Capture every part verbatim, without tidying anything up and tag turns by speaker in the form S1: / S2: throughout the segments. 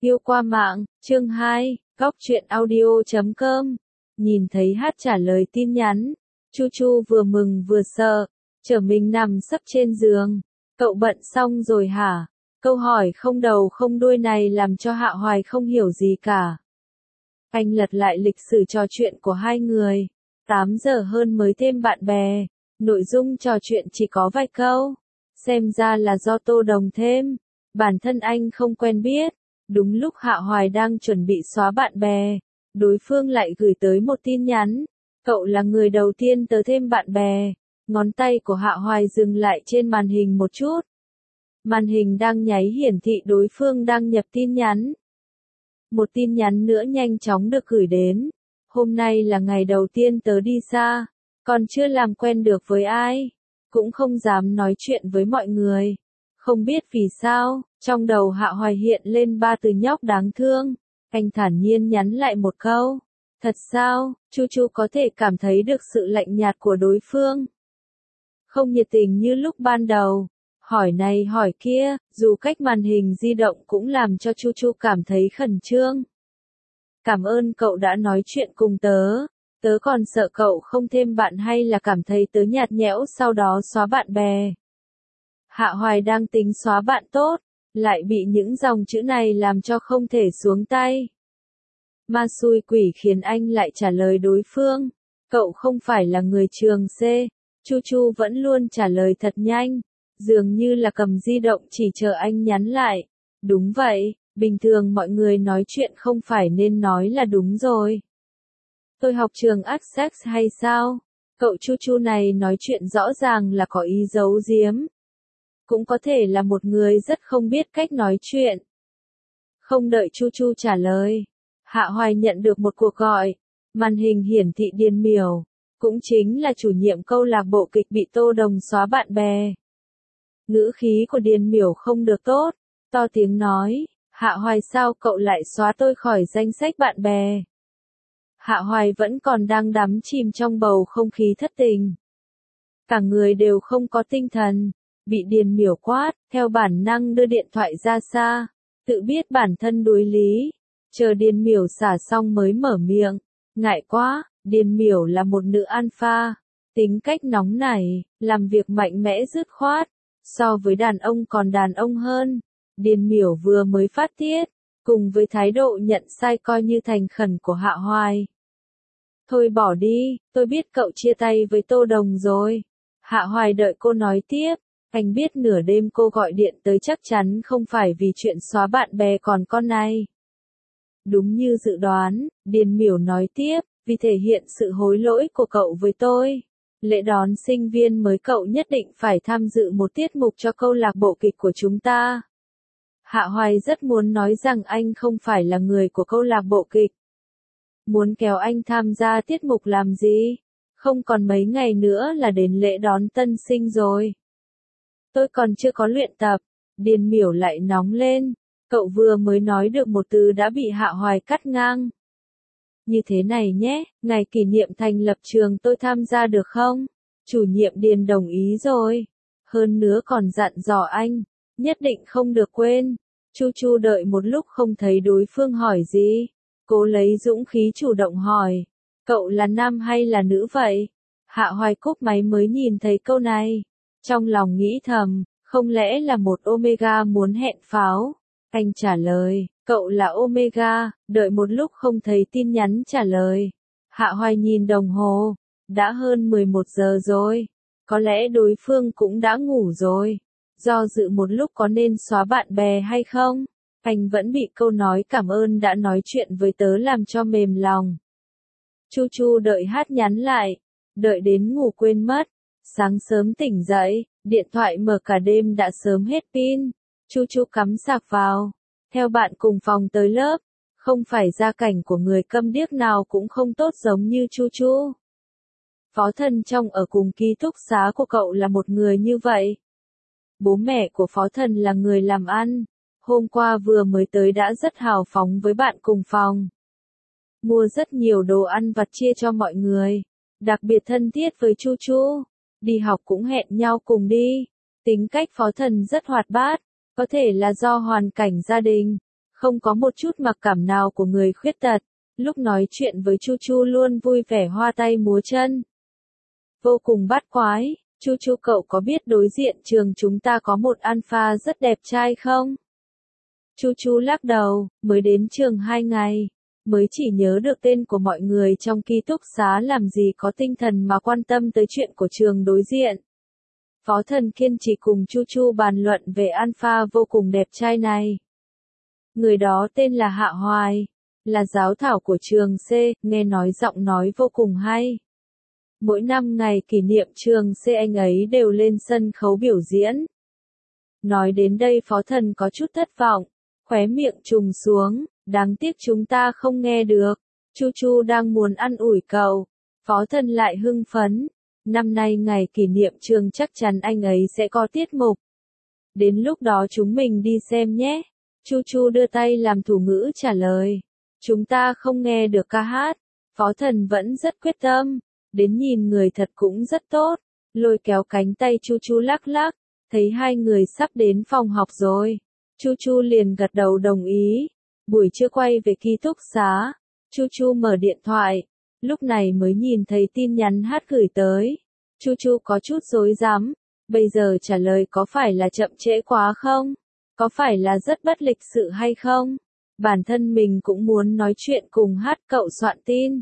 S1: Yêu qua mạng, chương hai, góc truyện audio chấm com. Nhìn thấy Hát trả lời tin nhắn, Chu Chu vừa mừng vừa sợ, trở mình nằm sấp trên giường. Cậu bận xong rồi hả? Câu hỏi không đầu không đuôi này làm cho Hạ Hoài không hiểu gì cả. Anh lật lại lịch sử trò chuyện của hai người. tám giờ hơn mới thêm bạn bè. Nội dung trò chuyện chỉ có vài câu. Xem ra là do Tô Đồng thêm. Bản thân anh không quen biết. Đúng lúc Hạ Hoài đang chuẩn bị xóa bạn bè, đối phương lại gửi tới một tin nhắn. Cậu là người đầu tiên tớ thêm bạn bè. Ngón tay của Hạ Hoài dừng lại trên màn hình một chút. Màn hình đang nháy hiển thị đối phương đang nhập tin nhắn. Một tin nhắn nữa nhanh chóng được gửi đến. Hôm nay là ngày đầu tiên tớ đi xa, còn chưa làm quen được với ai, cũng không dám nói chuyện với mọi người. Không biết vì sao, trong đầu Hạ Hoài hiện lên ba từ nhóc đáng thương. Anh thản nhiên nhắn lại một câu. Thật sao, Chu Chu có thể cảm thấy được sự lạnh nhạt của đối phương. Không nhiệt tình như lúc ban đầu. Hỏi này hỏi kia, dù cách màn hình di động cũng làm cho Chu Chu cảm thấy khẩn trương. Cảm ơn cậu đã nói chuyện cùng tớ. Tớ còn sợ cậu không thêm bạn hay là cảm thấy tớ nhạt nhẽo sau đó xóa bạn bè. Hạ Hoài đang tính xóa bạn tốt, lại bị những dòng chữ này làm cho không thể xuống tay. Ma xui quỷ khiến anh lại trả lời đối phương. Cậu không phải là người trường C. Chu Chu vẫn luôn trả lời thật nhanh, dường như là cầm di động chỉ chờ anh nhắn lại. Đúng vậy, bình thường mọi người nói chuyện không phải nên nói là đúng rồi. Tôi học trường Essex hay sao? Cậu Chu Chu này nói chuyện rõ ràng là có ý giấu giếm. Cũng có thể là một người rất không biết cách nói chuyện. Không đợi Chu Chu trả lời, Hạ Hoài nhận được một cuộc gọi. Màn hình hiển thị Điền Miểu, cũng chính là chủ nhiệm câu lạc bộ kịch bị Tô Đồng xóa bạn bè. Ngữ khí của Điền Miểu không được tốt, to tiếng nói, Hạ Hoài sao cậu lại xóa tôi khỏi danh sách bạn bè? Hạ Hoài vẫn còn đang đắm chìm trong bầu không khí thất tình. Cả người đều không có tinh thần, bị Điền Miểu quát, theo bản năng đưa điện thoại ra xa, tự biết bản thân đối lý, chờ Điền Miểu xả xong mới mở miệng. Ngại quá, Điền Miểu là một nữ alpha, tính cách nóng nảy, làm việc mạnh mẽ dứt khoát, so với đàn ông còn đàn ông hơn. Điền Miểu vừa mới phát tiết, cùng với thái độ nhận sai coi như thành khẩn của Hạ Hoài. Thôi bỏ đi, tôi biết cậu chia tay với Tô Đồng rồi. Hạ Hoài đợi cô nói tiếp, anh biết nửa đêm cô gọi điện tới chắc chắn không phải vì chuyện xóa bạn bè còn con này. Đúng như dự đoán, Điền Miểu nói tiếp, vì thể hiện sự hối lỗi của cậu với tôi. Lễ đón sinh viên mới cậu nhất định phải tham dự một tiết mục cho câu lạc bộ kịch của chúng ta. Hạ Hoài rất muốn nói rằng anh không phải là người của câu lạc bộ kịch. Muốn kéo anh tham gia tiết mục làm gì? Không còn mấy ngày nữa là đến lễ đón tân sinh rồi. Tôi còn chưa có luyện tập. Điền Miểu lại nóng lên. Cậu vừa mới nói được một từ đã bị Hạ Hoài cắt ngang. Như thế này nhé, ngày kỷ niệm thành lập trường tôi tham gia được không? Chủ nhiệm Điền đồng ý rồi. Hơn nữa còn dặn dò anh, nhất định không được quên. Chu Chu đợi một lúc không thấy đối phương hỏi gì. Cố lấy dũng khí chủ động hỏi. Cậu là nam hay là nữ vậy? Hạ Hoài cúp máy mới nhìn thấy câu này. Trong lòng nghĩ thầm, không lẽ là một Omega muốn hẹn pháo? Anh trả lời, cậu là Omega, đợi một lúc không thấy tin nhắn trả lời. Hạ Hoài nhìn đồng hồ, đã hơn mười một giờ rồi, có lẽ đối phương cũng đã ngủ rồi. Do dự một lúc có nên xóa bạn bè hay không? Anh vẫn bị câu nói cảm ơn đã nói chuyện với tớ làm cho mềm lòng. Chu Chu đợi Hát nhắn lại, đợi đến ngủ quên mất. Sáng sớm tỉnh dậy, điện thoại mở cả đêm đã sớm hết pin. Chu Chu cắm sạc vào, theo bạn cùng phòng tới lớp. Không phải gia cảnh của người câm điếc nào cũng không tốt giống như Chu Chu. Phó Thần trong ở cùng ký túc xá của cậu là một người như vậy. Bố mẹ của Phó Thần là người làm ăn. Hôm qua vừa mới tới đã rất hào phóng với bạn cùng phòng. Mua rất nhiều đồ ăn vặt chia cho mọi người. Đặc biệt thân thiết với Chu Chu. Đi học cũng hẹn nhau cùng đi. Tính cách Phó Thần rất hoạt bát. Có thể là do hoàn cảnh gia đình. không có một chút mặc cảm nào của người khuyết tật. Lúc nói chuyện với Chu Chu luôn vui vẻ hoa tay múa chân. Vô cùng bát quái. Chu Chu, cậu có biết đối diện trường chúng ta có một alpha rất đẹp trai không? Chu Chu lắc đầu, mới đến trường hai ngày, mới chỉ nhớ được tên của mọi người trong ký túc xá, làm gì có tinh thần mà quan tâm tới chuyện của trường đối diện. Phó Thần kiên trì cùng Chu Chu bàn luận về alpha vô cùng đẹp trai này. Người đó tên là Hạ Hoài, là giáo thảo của trường C, nghe nói giọng nói vô cùng hay. Mỗi năm ngày kỷ niệm trường C anh ấy đều lên sân khấu biểu diễn. Nói đến đây Phó Thần có chút thất vọng, khóe miệng trùng xuống, đáng tiếc chúng ta không nghe được. Chu Chu đang muốn ăn ủi cậu, Phó Thần lại hưng phấn. Năm nay ngày kỷ niệm trường chắc chắn anh ấy sẽ có tiết mục. Đến lúc đó chúng mình đi xem nhé. Chu Chu đưa tay làm thủ ngữ trả lời. Chúng ta không nghe được ca hát. Phó Thần vẫn rất quyết tâm. Đến nhìn người thật cũng rất tốt. Lôi kéo cánh tay Chu Chu lắc lắc. Thấy hai người sắp đến phòng học rồi. Chu Chu liền gật đầu đồng ý. Buổi trưa quay về ký túc xá. Chu Chu mở điện thoại. Lúc này mới nhìn thấy tin nhắn hát gửi tới. Chu Chu có chút rối rắm. Bây giờ trả lời có phải là chậm trễ quá không? Có phải là rất bất lịch sự hay không? Bản thân mình cũng muốn nói chuyện cùng hát, cậu soạn tin.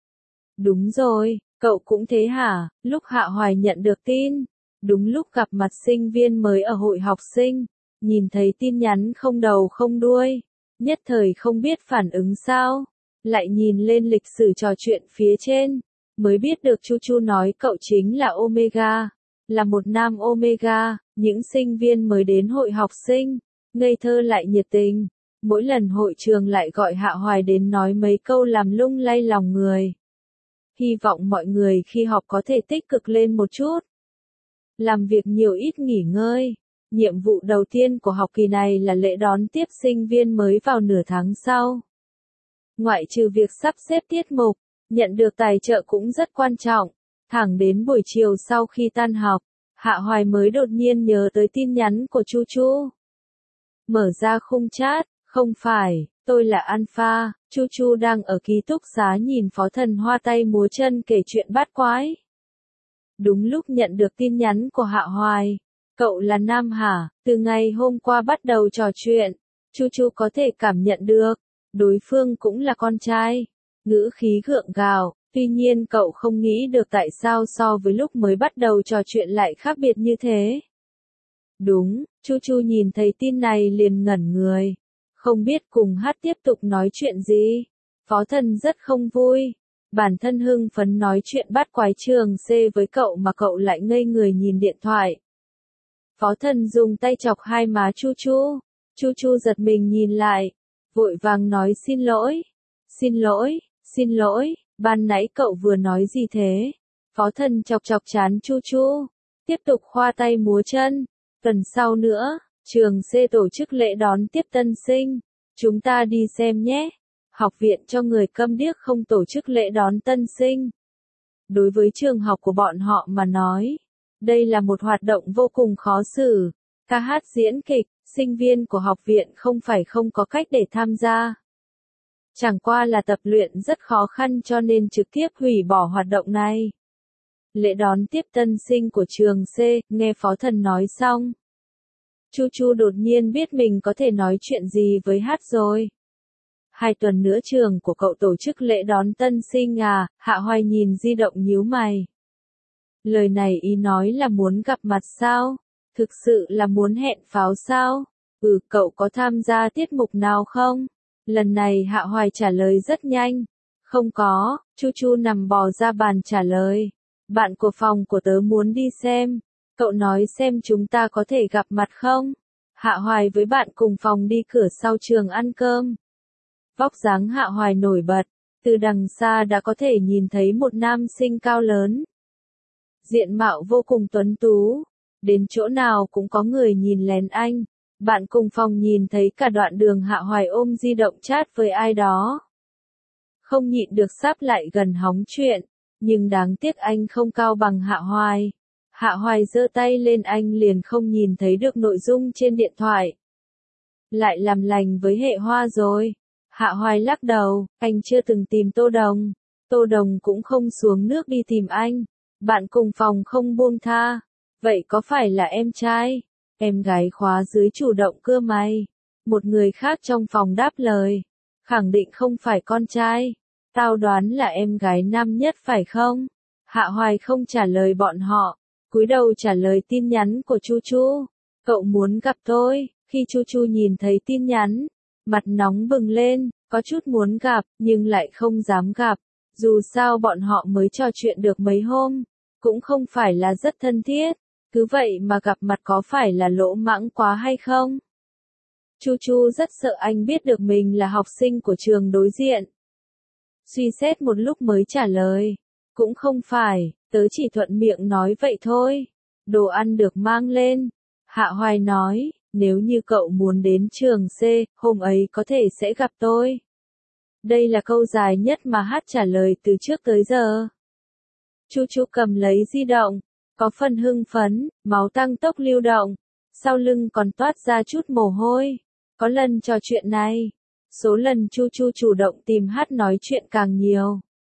S1: Đúng rồi, cậu cũng thế hả? Lúc Hạ Hoài nhận được tin, đúng lúc gặp mặt sinh viên mới ở hội học sinh, nhìn thấy tin nhắn không đầu không đuôi, nhất thời không biết phản ứng sao, lại nhìn lên lịch sử trò chuyện phía trên, mới biết được Chu Chu nói cậu chính là Omega, là một nam Omega. Những sinh viên mới đến hội học sinh, ngây thơ lại nhiệt tình, mỗi lần hội trường lại gọi Hạ Hoài đến nói mấy câu làm lung lay lòng người. Hy vọng mọi người khi họp có thể tích cực lên một chút. Làm việc nhiều ít nghỉ ngơi. Nhiệm vụ đầu tiên của học kỳ này là lễ đón tiếp sinh viên mới vào nửa tháng sau. Ngoại trừ việc sắp xếp tiết mục, nhận được tài trợ cũng rất quan trọng. Thẳng đến buổi chiều sau khi tan học, Hạ Hoài mới đột nhiên nhớ tới tin nhắn của Chu Chu. Mở ra khung chat, không phải, tôi là Alpha. Chu Chu đang ở ký túc xá nhìn Phó Thần hoa tay múa chân kể chuyện bát quái. Đúng lúc nhận được tin nhắn của Hạ Hoài. Cậu là nam hả? Từ ngày hôm qua bắt đầu trò chuyện, Chu Chu có thể cảm nhận được, đối phương cũng là con trai. Ngữ khí gượng gạo, tuy nhiên cậu không nghĩ được tại sao so với lúc mới bắt đầu trò chuyện lại khác biệt như thế. Đúng, Chu Chu nhìn thấy tin này liền ngẩn người. Không biết cùng hát tiếp tục nói chuyện gì. Phó Thần rất không vui. Bản thân hưng phấn nói chuyện bắt quái trường C với cậu mà cậu lại ngây người nhìn điện thoại. Phó Thần dùng tay chọc hai má Chu Chu. Chu Chu giật mình nhìn lại. Vội vàng nói xin lỗi. Xin lỗi, xin lỗi, ban nãy cậu vừa nói gì thế? Phó Thần chọc chọc trán Chu Chu. Tiếp tục khoa tay múa chân. Tuần sau nữa, trường C tổ chức lễ đón tiếp tân sinh. Chúng ta đi xem nhé. Học viện cho người câm điếc không tổ chức lễ đón tân sinh. Đối với trường học của bọn họ mà nói, đây là một hoạt động vô cùng khó xử. Ca hát diễn kịch, sinh viên của học viện không phải không có cách để tham gia. Chẳng qua là tập luyện rất khó khăn cho nên trực tiếp hủy bỏ hoạt động này. Lễ đón tiếp tân sinh của trường C, nghe Phó Thần nói xong. Chu Chu đột nhiên biết mình có thể nói chuyện gì với hát rồi. Hai tuần nữa trường của cậu tổ chức lễ đón tân sinh à? Hạ Hoài nhìn di động nhíu mày. Lời này ý nói là muốn gặp mặt sao? Thực sự là muốn hẹn pháo sao? Ừ, cậu có tham gia tiết mục nào không? Lần này Hạ Hoài trả lời rất nhanh. Không có, Chu Chu nằm bò ra bàn trả lời. Bạn của phòng của tớ muốn đi xem. Cậu nói xem chúng ta có thể gặp mặt không? Hạ Hoài với bạn cùng phòng đi cửa sau trường ăn cơm. Vóc dáng Hạ Hoài nổi bật, từ đằng xa đã có thể nhìn thấy một nam sinh cao lớn. Diện mạo vô cùng tuấn tú, đến chỗ nào cũng có người nhìn lén anh. Bạn cùng phòng nhìn thấy cả đoạn đường Hạ Hoài ôm di động chat với ai đó. Không nhịn được sắp lại gần hóng chuyện, nhưng đáng tiếc anh không cao bằng Hạ Hoài. Hạ Hoài giơ tay lên anh liền không nhìn thấy được nội dung trên điện thoại. lại làm lành với hệ hoa rồi. Hạ Hoài lắc đầu, anh chưa từng tìm Tô Đồng. Tô Đồng cũng không xuống nước đi tìm anh. Bạn cùng phòng không buông tha. Vậy có phải là em trai? Em gái khóa dưới chủ động cưa mày. Một người khác trong phòng đáp lời. Khẳng định không phải con trai. Tao đoán là em gái năm nhất phải không? Hạ Hoài không trả lời bọn họ. Cúi đầu trả lời tin nhắn của Chu Chu. Cậu muốn gặp tôi. Khi Chu Chu nhìn thấy tin nhắn, mặt nóng bừng lên, có chút muốn gặp, nhưng lại không dám gặp. Dù sao bọn họ mới trò chuyện được mấy hôm, cũng không phải là rất thân thiết. Cứ vậy mà gặp mặt có phải là lỗ mãng quá hay không? Chu Chu rất sợ anh biết được mình là học sinh của trường đối diện. Suy xét một lúc mới trả lời. Cũng không phải, tớ chỉ thuận miệng nói vậy thôi. Đồ ăn được mang lên. Hạ Hoài nói, nếu như cậu muốn đến trường C, hôm ấy có thể sẽ gặp tôi. Đây là câu dài nhất mà Hát trả lời từ trước tới giờ. Chu Chu cầm lấy di động, có phần hưng phấn, máu tăng tốc lưu động, sau lưng còn toát ra chút mồ hôi. Có lần trò chuyện này, số lần Chu Chu chủ động tìm Hát nói chuyện càng nhiều.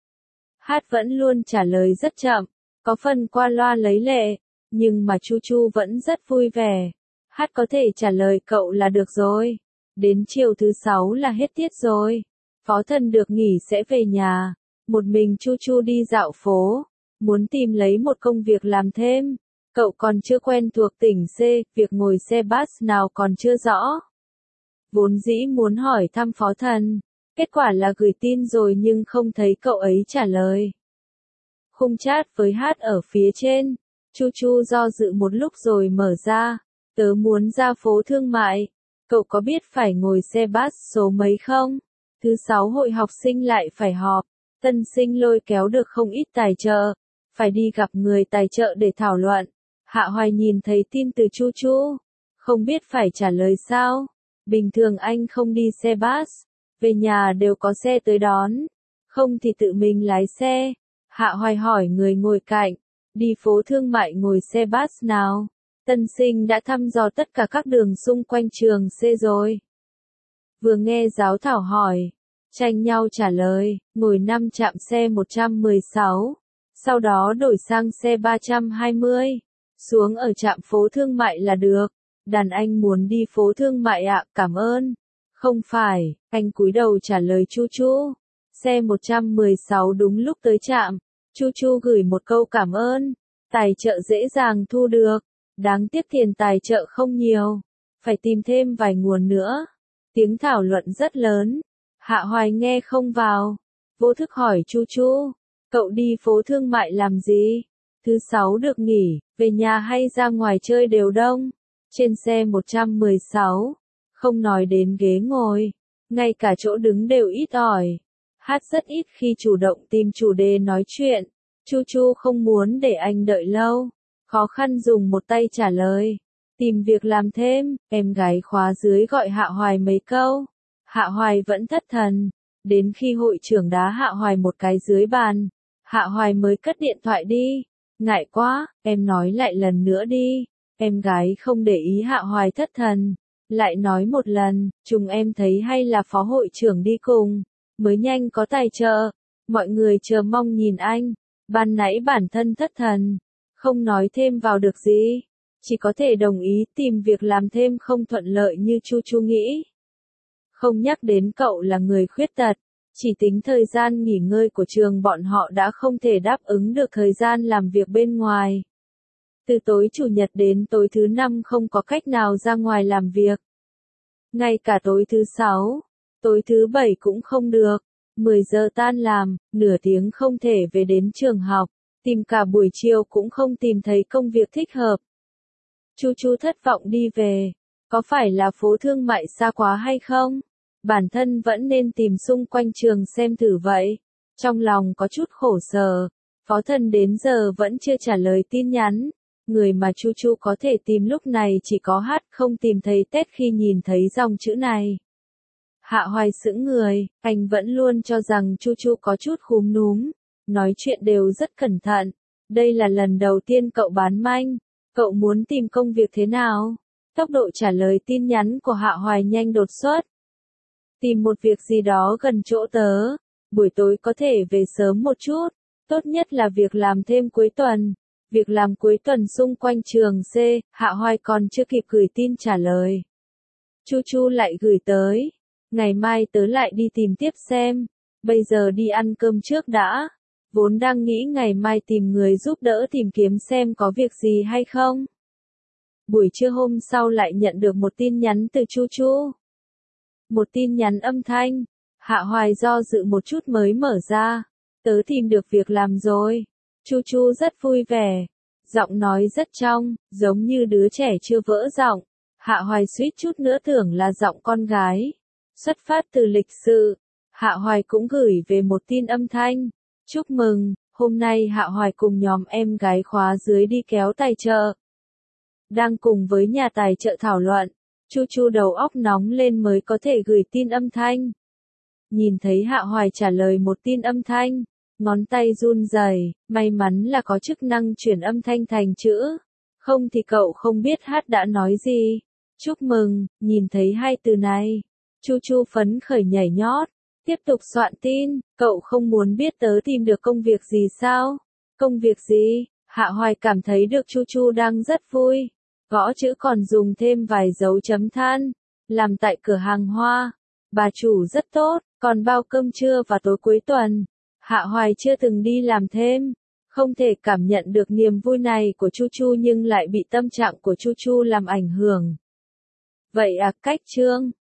S1: Hát vẫn luôn trả lời rất chậm, có phần qua loa lấy lệ, nhưng mà Chu Chu vẫn rất vui vẻ. Hát có thể trả lời cậu là được rồi. Đến chiều thứ sáu là hết tiết rồi. Phó Thần được nghỉ sẽ về nhà. Một mình Chu Chu đi dạo phố. Muốn tìm lấy một công việc làm thêm. Cậu còn chưa quen thuộc tỉnh C, việc ngồi xe bus nào còn chưa rõ. Vốn dĩ muốn hỏi thăm Phó Thần. Kết quả là gửi tin rồi nhưng không thấy cậu ấy trả lời. Khung chat với Hát ở phía trên. Chu Chu do dự một lúc rồi mở ra. Tớ muốn ra phố thương mại. Cậu có biết phải ngồi xe bus số mấy không? Thứ sáu hội học sinh lại phải họp. Tân sinh lôi kéo được không ít tài trợ. Phải đi gặp người tài trợ để thảo luận. Hạ Hoài nhìn thấy tin từ Chu Chu. Không biết phải trả lời sao. Bình thường anh không đi xe bus. Về nhà đều có xe tới đón. Không thì tự mình lái xe. Hạ Hoài hỏi người ngồi cạnh. Đi phố thương mại ngồi xe bus nào? Tân sinh đã thăm dò tất cả các đường xung quanh trường C rồi. Vừa nghe giáo thảo hỏi, tranh nhau trả lời, ngồi năm chạm xe một trăm mười sáu, sau đó đổi sang xe ba trăm hai mươi, xuống ở trạm phố thương mại là được. Đàn anh muốn đi phố thương mại ạ, cảm ơn. Không phải, anh cúi đầu trả lời Chu Chu. Xe một trăm mười sáu đúng lúc tới trạm. Chu Chu gửi một câu cảm ơn. Tài trợ dễ dàng thu được. Đáng tiếc tiền tài trợ không nhiều. Phải tìm thêm vài nguồn nữa. Tiếng thảo luận rất lớn. Hạ Hoài nghe không vào. Vô thức hỏi Chu Chu. Cậu đi phố thương mại làm gì? Thứ sáu được nghỉ, về nhà hay ra ngoài chơi đều đông. Trên xe một trăm mười sáu. Không nói đến ghế ngồi. Ngay cả chỗ đứng đều ít ỏi. Hát rất ít khi chủ động tìm chủ đề nói chuyện. Chu Chu không muốn để anh đợi lâu. Khó khăn dùng một tay trả lời. Tìm việc làm thêm, em gái khóa dưới gọi Hạ Hoài mấy câu. Hạ Hoài vẫn thất thần. Đến khi hội trưởng đá Hạ Hoài một cái dưới bàn, Hạ Hoài mới cất điện thoại đi. Ngại quá, em nói lại lần nữa đi. Em gái không để ý Hạ Hoài thất thần. Lại nói một lần, chúng em thấy hay là phó hội trưởng đi cùng. Mới nhanh có tài trợ. Mọi người chờ mong nhìn anh. Ban nãy bản thân thất thần. Không nói thêm vào được gì. Chỉ có thể đồng ý tìm việc làm thêm không thuận lợi như Chu Chu nghĩ. Không nhắc đến cậu là người khuyết tật. Chỉ tính thời gian nghỉ ngơi của trường bọn họ đã không thể đáp ứng được thời gian làm việc bên ngoài. Từ tối chủ nhật đến tối thứ năm không có cách nào ra ngoài làm việc. Ngay cả tối thứ sáu, tối thứ bảy cũng không được. mười giờ tan làm, nửa tiếng không thể về đến trường học. Tìm cả buổi chiều cũng không tìm thấy công việc thích hợp. Chu Chu thất vọng đi về. Có phải là phố thương mại xa quá hay không? Bản thân vẫn nên tìm xung quanh trường xem thử vậy. Trong lòng có chút khổ sở. Phó Thần đến giờ vẫn chưa trả lời tin nhắn. Người mà Chu Chu có thể tìm lúc này chỉ có Hát, không tìm thấy Tết khi nhìn thấy dòng chữ này. Hạ Hoài sững người, anh vẫn luôn cho rằng Chu Chu có chút khúm núm. Nói chuyện đều rất cẩn thận. Đây là lần đầu tiên cậu bán manh. Cậu muốn tìm công việc thế nào? Tốc độ trả lời tin nhắn của Hạ Hoài nhanh đột xuất. Tìm một việc gì đó gần chỗ tớ. Buổi tối có thể về sớm một chút. Tốt nhất là việc làm thêm cuối tuần. Việc làm cuối tuần xung quanh trường C, Hạ Hoài còn chưa kịp gửi tin trả lời. Chu Chu lại gửi tới. Ngày mai tớ lại đi tìm tiếp xem. Bây giờ đi ăn cơm trước đã. Vốn đang nghĩ ngày mai tìm người giúp đỡ tìm kiếm xem có việc gì hay không. Buổi trưa hôm sau lại nhận được một tin nhắn từ Chu Chu. Một tin nhắn âm thanh. Hạ Hoài do dự một chút mới mở ra. Tớ tìm được việc làm rồi. Chu Chu rất vui vẻ. Giọng nói rất trong, giống như đứa trẻ chưa vỡ giọng. Hạ Hoài suýt chút nữa tưởng là giọng con gái. Xuất phát từ lịch sự. Hạ Hoài cũng gửi về một tin âm thanh. Chúc mừng, hôm nay Hạ Hoài cùng nhóm em gái khóa dưới đi kéo tài trợ. Đang cùng với nhà tài trợ thảo luận. Chu Chu đầu óc nóng lên mới có thể gửi tin âm thanh. Nhìn thấy Hạ Hoài trả lời một tin âm thanh. Ngón tay run rẩy, may mắn là có chức năng chuyển âm thanh thành chữ. Không thì cậu không biết hát đã nói gì. Chúc mừng, nhìn thấy hai từ này. Chu Chu phấn khởi nhảy nhót. Tiếp tục soạn tin, cậu không muốn biết tớ tìm được công việc gì sao? Công việc gì? Hạ Hoài cảm thấy được Chu Chu đang rất vui. Gõ chữ còn dùng thêm vài dấu chấm than. Làm tại cửa hàng hoa. Bà chủ rất tốt, còn bao cơm trưa và tối cuối tuần. Hạ Hoài chưa từng đi làm thêm. Không thể cảm nhận được niềm vui này của Chu Chu nhưng lại bị tâm trạng của Chu Chu làm ảnh hưởng. Vậy à, cách chương.